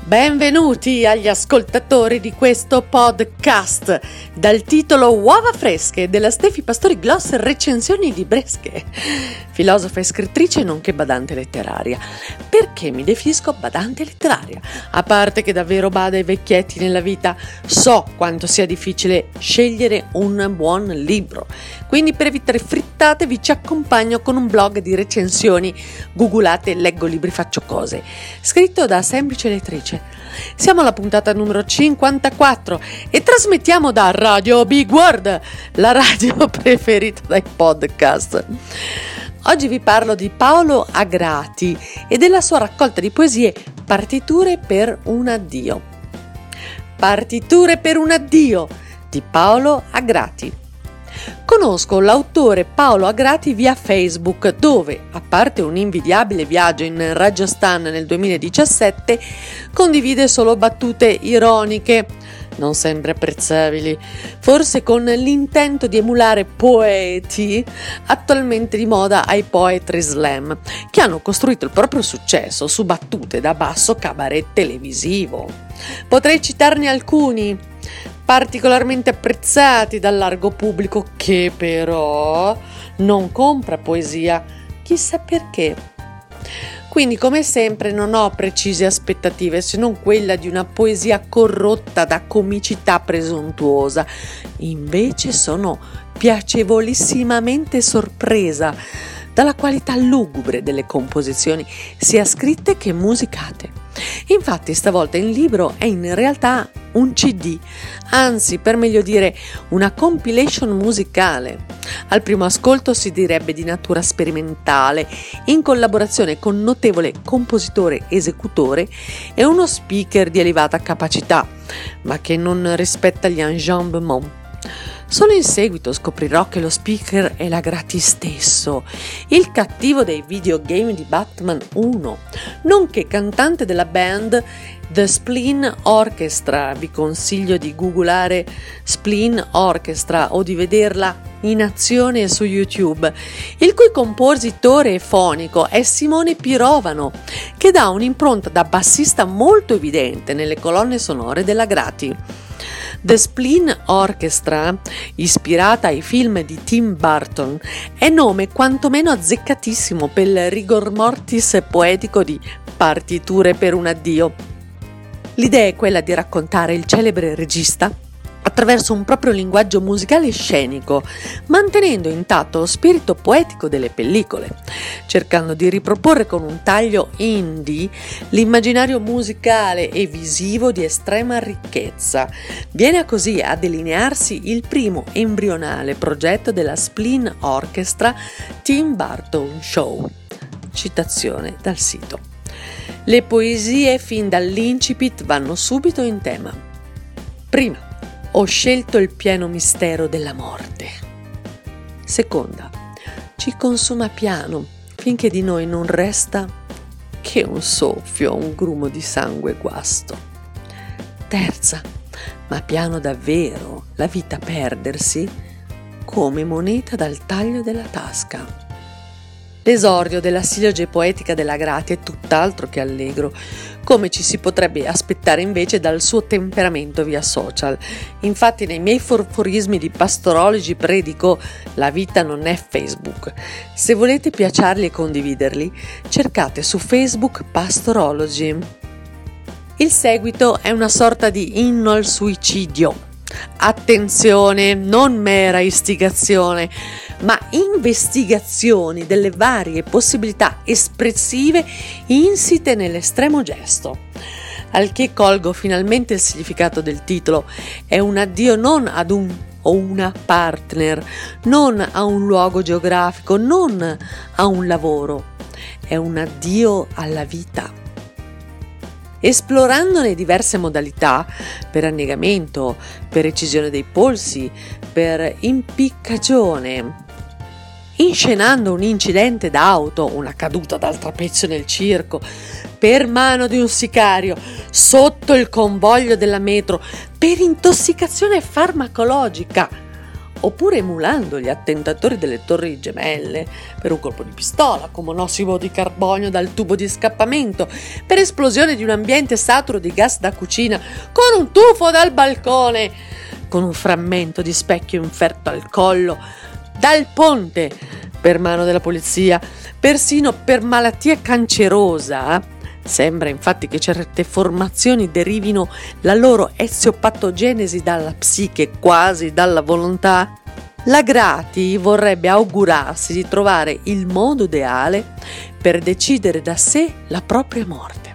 Benvenuti agli ascoltatori di questo podcast dal titolo Uova fresche della Stefi Pastori Gloss recensioni di bresche, filosofa e scrittrice nonché badante letteraria. Perché mi definisco badante letteraria? A parte che davvero bada ai vecchietti nella vita, so quanto sia difficile scegliere un buon libro. Quindi per evitare frittate ci accompagno con un blog di recensioni, googolate, leggo libri, faccio cose, scritto da semplice lettrice. Siamo alla puntata numero 54 e trasmettiamo da Radio Big World, la radio preferita dai podcast. Oggi vi parlo di Paolo Agrati e della sua raccolta di poesie Partiture per un addio. Partiture per un addio di Paolo Agrati. Conosco l'autore Paolo Agrati via Facebook, dove, a parte un invidiabile viaggio in Rajasthan nel 2017, condivide solo battute ironiche, non sempre apprezzabili, forse con l'intento di emulare poeti attualmente di moda ai poetry slam, che hanno costruito il proprio successo su battute da basso cabaret televisivo. Potrei citarne alcuni particolarmente apprezzati dal largo pubblico, che però non compra poesia, chissà perché. Quindi, come sempre, non ho precise aspettative se non quella di una poesia corrotta da comicità presuntuosa. Invece sono piacevolissimamente sorpresa dalla qualità lugubre delle composizioni, sia scritte che musicate. Infatti stavolta il libro è in realtà un CD, anzi per meglio dire una compilation musicale. Al primo ascolto si direbbe di natura sperimentale, in collaborazione con notevole compositore-esecutore e uno speaker di elevata capacità, ma che non rispetta gli enjambements. Solo in seguito scoprirò che lo speaker è l'Agrati stesso, il cattivo dei videogame di Batman 1, nonché cantante della band The Spleen Orchestra. Vi consiglio di googolare Spleen Orchestra o di vederla in azione su YouTube, il cui compositore fonico è Simone Pirovano, che dà un'impronta da bassista molto evidente nelle colonne sonore dell'Agrati. The Spleen Orchestra, ispirata ai film di Tim Burton, è nome quantomeno azzeccatissimo per il rigor mortis poetico di Partiture per un addio. L'idea è quella di raccontare il celebre regista attraverso un proprio linguaggio musicale e scenico, mantenendo intatto lo spirito poetico delle pellicole, cercando di riproporre con un taglio indie l'immaginario musicale e visivo di estrema ricchezza. Viene così a delinearsi il primo embrionale progetto della Spleen Orchestra Tim Burton Show. Citazione dal sito. Le poesie fin dall'incipit vanno subito in tema. Prima, ho scelto il pieno mistero della morte. Seconda, ci consuma piano finché di noi non resta che un soffio, un grumo di sangue e guasto. Terza, ma piano davvero, la vita perdersi come moneta dal taglio della tasca. L'esordio della silloge poetica dell'Agrati è tutt'altro che allegro, come ci si potrebbe aspettare invece dal suo temperamento via social. Infatti nei miei forforismi di pastorologi predico: la vita non è Facebook. Se volete piaciarli e condividerli, cercate su Facebook Pastorology. Il seguito è una sorta di inno al suicidio. Attenzione, non mera istigazione, ma investigazioni delle varie possibilità espressive insite nell'estremo gesto. Al che colgo finalmente il significato del titolo: è un addio non ad un o una partner, non a un luogo geografico, non a un lavoro, è un addio alla vita. Esplorandone diverse modalità, per annegamento, per recisione dei polsi, per impiccagione, inscenando un incidente d'auto, una caduta dal trapezio nel circo, per mano di un sicario, sotto il convoglio della metro, per intossicazione farmacologica oppure emulando gli attentatori delle Torri Gemelle per un colpo di pistola, con monossido di carbonio dal tubo di scappamento, per esplosione di un ambiente saturo di gas da cucina, con un tuffo dal balcone, con un frammento di specchio inferto al collo, dal ponte, per mano della polizia, persino per malattia cancerosa. Sembra infatti che certe formazioni derivino la loro eziopatogenesi dalla psiche, quasi dalla volontà. La Grati vorrebbe augurarsi di trovare il modo ideale per decidere da sé la propria morte.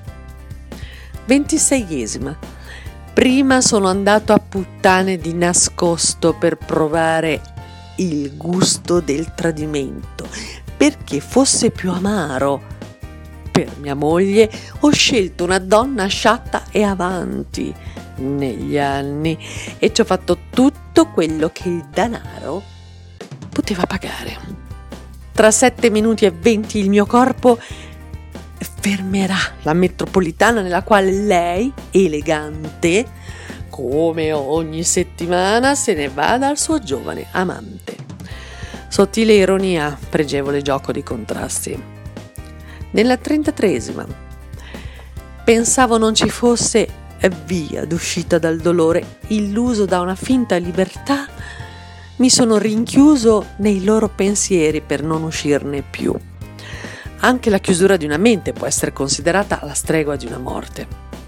26esima. Prima sono andato a puttane di nascosto per provare il gusto del tradimento, perché fosse più amaro. Per mia moglie ho scelto una donna sciatta e avanti negli anni e ci ho fatto tutto quello che il denaro poteva pagare. Tra 7 minuti e 20 il mio corpo fermerà la metropolitana nella quale lei, elegante, come ogni settimana, se ne va dal suo giovane amante. Sottile ironia, pregevole gioco di contrasti. Nella 33esima. Pensavo non ci fosse via d'uscita dal dolore, illuso da una finta libertà, mi sono rinchiuso nei loro pensieri per non uscirne più. Anche la chiusura di una mente può essere considerata la stregua di una morte.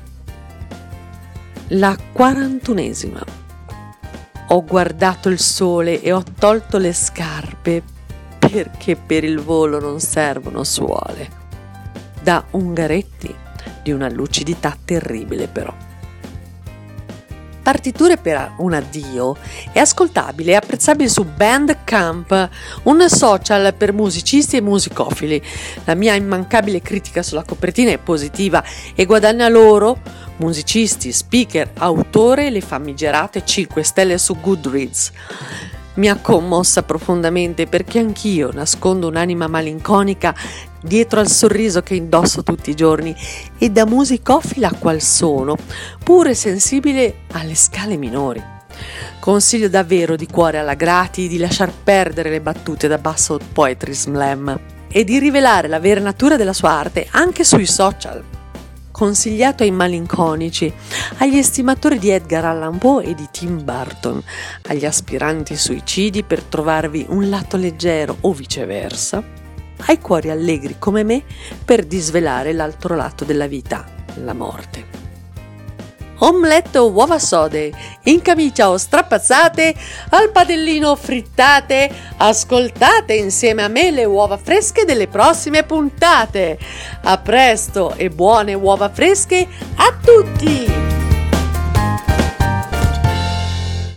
La 41esima. Ho guardato il sole e ho tolto le scarpe perché per il volo non servono suole. Da Ungaretti, di una lucidità terribile però. Partiture per un addio è ascoltabile e apprezzabile su Bandcamp, un social per musicisti e musicofili. La mia immancabile critica sulla copertina è positiva e guadagna loro, musicisti, speaker, autore, le famigerate 5 stelle su Goodreads. Mi ha commossa profondamente perché anch'io nascondo un'anima malinconica dietro al sorriso che indosso tutti i giorni e da musicofila qual sono, pure sensibile alle scale minori. Consiglio davvero di cuore alla Grati di lasciar perdere le battute da basso poetry slam e di rivelare la vera natura della sua arte anche sui social. Consigliato ai malinconici, agli estimatori di Edgar Allan Poe e di Tim Burton, agli aspiranti suicidi per trovarvi un lato leggero o viceversa, ai cuori allegri come me per disvelare l'altro lato della vita, la morte. Omelette o uova sode, in camicia o strapazzate, al padellino frittate, ascoltate insieme a me le uova fresche delle prossime puntate. A presto e buone uova fresche a tutti!